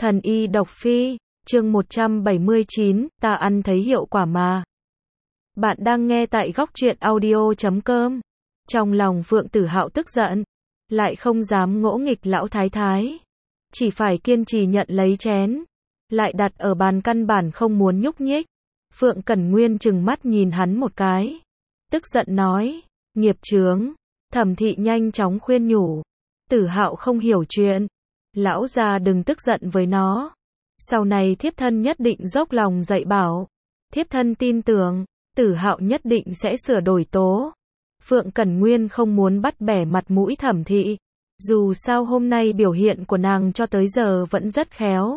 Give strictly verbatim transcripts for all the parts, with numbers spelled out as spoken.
Thần y độc phi, chương một trăm bảy mươi chín, ta ăn thấy hiệu quả mà. Bạn đang nghe tại góc truyện audio chấm com. Trong lòng Phượng Tử Hạo tức giận, lại không dám ngỗ nghịch lão thái thái. Chỉ phải kiên trì nhận lấy chén, lại đặt ở bàn căn bản không muốn nhúc nhích. Phượng Cẩn Nguyên trừng mắt nhìn hắn một cái, tức giận nói, nghiệp chướng. Thẩm Thị nhanh chóng khuyên nhủ, Tử Hạo không hiểu chuyện, lão già đừng tức giận với nó. Sau này thiếp thân nhất định dốc lòng dạy bảo. Thiếp thân tin tưởng, Tử Hạo nhất định sẽ sửa đổi tố. Phượng Cẩn Nguyên không muốn bắt bẻ mặt mũi Thẩm Thị. Dù sao hôm nay biểu hiện của nàng cho tới giờ vẫn rất khéo.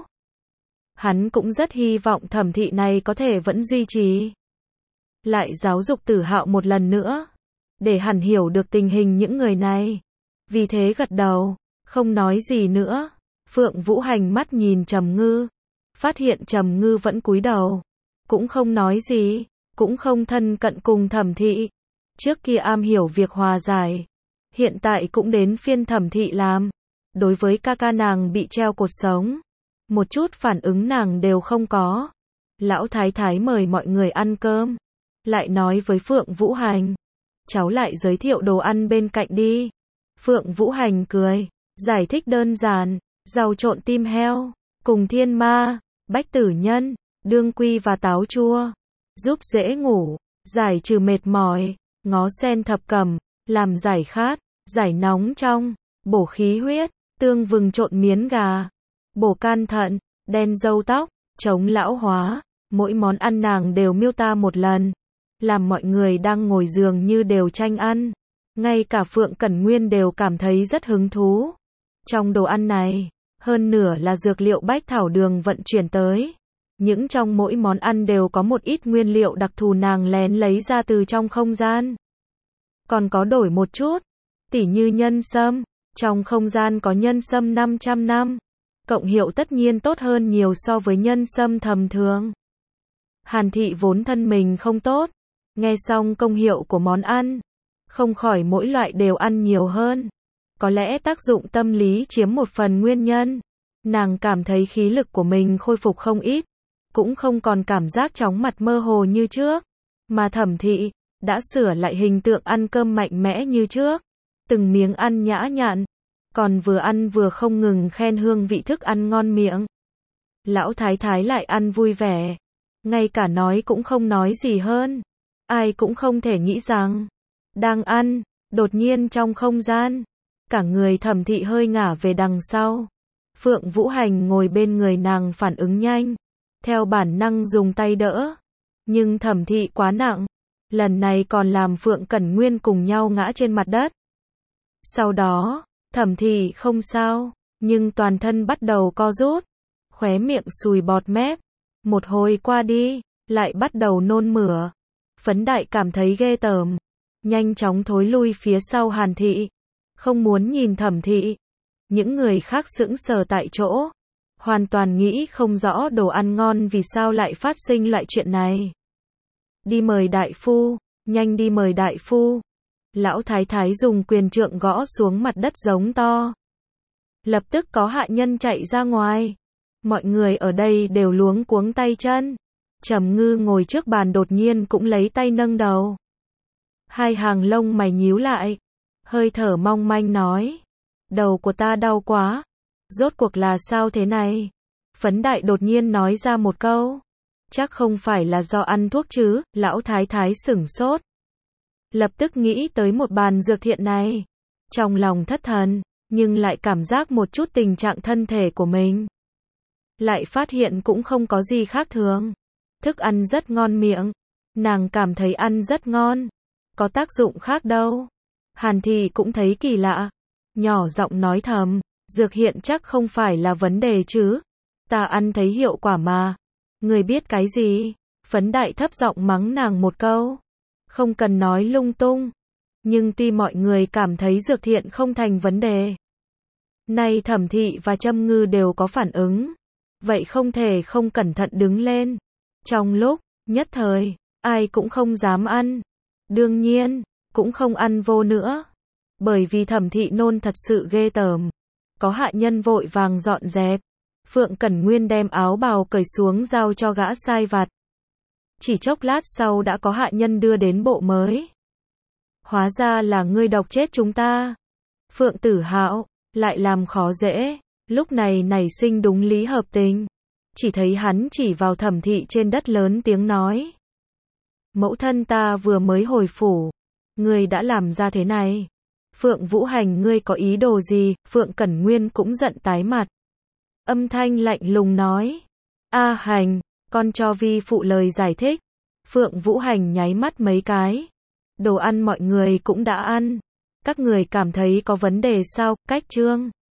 Hắn cũng rất hy vọng Thẩm Thị này có thể vẫn duy trì. Lại giáo dục Tử Hạo một lần nữa, để hắn hiểu được tình hình những người này. Vì thế gật đầu, không nói gì nữa. Phượng Vũ Hành mắt nhìn Trầm Ngư, phát hiện Trầm Ngư vẫn cúi đầu, cũng không nói gì, cũng không thân cận cùng Thẩm Thị. Trước kia am hiểu việc hòa giải, hiện tại cũng đến phiên Thẩm Thị làm. Đối với ca ca nàng bị treo cột sống, một chút phản ứng nàng đều không có. Lão thái thái mời mọi người ăn cơm, lại nói với Phượng Vũ Hành, cháu lại giới thiệu đồ ăn bên cạnh đi. Phượng Vũ Hành cười, giải thích đơn giản, rau trộn tim heo, cùng thiên ma, bách tử nhân, đương quy và táo chua, giúp dễ ngủ, giải trừ mệt mỏi, ngó sen thập cẩm, làm giải khát, giải nóng trong, bổ khí huyết, tương vừng trộn miến gà, bổ can thận, đen râu tóc, chống lão hóa. Mỗi món ăn nàng đều miêu tả một lần, làm mọi người đang ngồi giường như đều tranh ăn. Ngay cả Phượng Cẩn Nguyên đều cảm thấy rất hứng thú. Trong đồ ăn này, hơn nửa là dược liệu bách thảo đường vận chuyển tới. Những trong mỗi món ăn đều có một ít nguyên liệu đặc thù nàng lén lấy ra từ trong không gian. Còn có đổi một chút, tỉ như nhân sâm, trong không gian có nhân sâm năm trăm năm. Cộng hiệu tất nhiên tốt hơn nhiều so với nhân sâm tầm thường. Hàn Thị vốn thân mình không tốt, nghe xong công hiệu của món ăn, không khỏi mỗi loại đều ăn nhiều hơn. Có lẽ tác dụng tâm lý chiếm một phần nguyên nhân. Nàng cảm thấy khí lực của mình khôi phục không ít, cũng không còn cảm giác chóng mặt mơ hồ như trước. Mà Thẩm Thị đã sửa lại hình tượng ăn cơm mạnh mẽ như trước, từng miếng ăn nhã nhặn, còn vừa ăn vừa không ngừng khen hương vị thức ăn ngon miệng. Lão thái thái lại ăn vui vẻ, ngay cả nói cũng không nói gì hơn. Ai cũng không thể nghĩ rằng, đang ăn, đột nhiên trong không gian, cả người Thẩm Thị hơi ngả về đằng sau. Phượng Vũ Hành ngồi bên người nàng phản ứng nhanh, theo bản năng dùng tay đỡ. Nhưng Thẩm Thị quá nặng, lần này còn làm Phượng Cẩn Nguyên cùng nhau ngã trên mặt đất. Sau đó, Thẩm Thị không sao, nhưng toàn thân bắt đầu co rút, khóe miệng sùi bọt mép. Một hồi qua đi, lại bắt đầu nôn mửa. Phấn Đại cảm thấy ghê tởm, nhanh chóng thối lui phía sau Hàn Thị, không muốn nhìn Thẩm Thị. Những người khác sững sờ tại chỗ, hoàn toàn nghĩ không rõ đồ ăn ngon vì sao lại phát sinh loại chuyện này. Đi mời đại phu, nhanh đi mời đại phu. Lão thái thái dùng quyền trượng gõ xuống mặt đất giống to. Lập tức có hạ nhân chạy ra ngoài. Mọi người ở đây đều luống cuống tay chân. Trầm Ngư ngồi trước bàn đột nhiên cũng lấy tay nâng đầu. Hai hàng lông mày nhíu lại, hơi thở mong manh nói, đầu của ta đau quá. Rốt cuộc là sao thế này? Phấn Đại đột nhiên nói ra một câu, chắc không phải là do ăn thuốc chứ? Lão thái thái sửng sốt, lập tức nghĩ tới một bàn dược thiện này, trong lòng thất thần, nhưng lại cảm giác một chút tình trạng thân thể của mình, lại phát hiện cũng không có gì khác thường. Thức ăn rất ngon miệng, nàng cảm thấy ăn rất ngon, có tác dụng khác đâu. Hàn Thị cũng thấy kỳ lạ, nhỏ giọng nói thầm, dược hiện chắc không phải là vấn đề chứ? Ta ăn thấy hiệu quả mà. Người biết cái gì? Phấn Đại thấp giọng mắng nàng một câu, không cần nói lung tung. Nhưng tuy mọi người cảm thấy dược thiện không thành vấn đề, nay Thẩm Thị và Trầm Ngư đều có phản ứng, vậy không thể không cẩn thận đứng lên. Trong lúc nhất thời, ai cũng không dám ăn. Đương nhiên, cũng không ăn vô nữa, bởi vì Thẩm Thị nôn thật sự ghê tởm. Có hạ nhân vội vàng dọn dẹp, Phượng Cẩn Nguyên đem áo bào cởi xuống giao cho gã sai vặt. Chỉ chốc lát sau đã có hạ nhân đưa đến bộ mới. Hóa ra là ngươi độc chết chúng ta. Phượng Tử Hạo lại làm khó dễ, lúc này nảy sinh đúng lý hợp tình. Chỉ thấy hắn chỉ vào Thẩm Thị trên đất lớn tiếng nói. Mẫu thân ta vừa mới hồi phủ, ngươi đã làm ra thế này. Phượng Vũ Hành ngươi có ý đồ gì? Phượng Cẩn Nguyên cũng giận tái mặt. Âm thanh lạnh lùng nói. A Hành, con cho vi phụ lời giải thích. Phượng Vũ Hành nháy mắt mấy cái. Đồ ăn mọi người cũng đã ăn. Các người cảm thấy có vấn đề sao? Cách trương.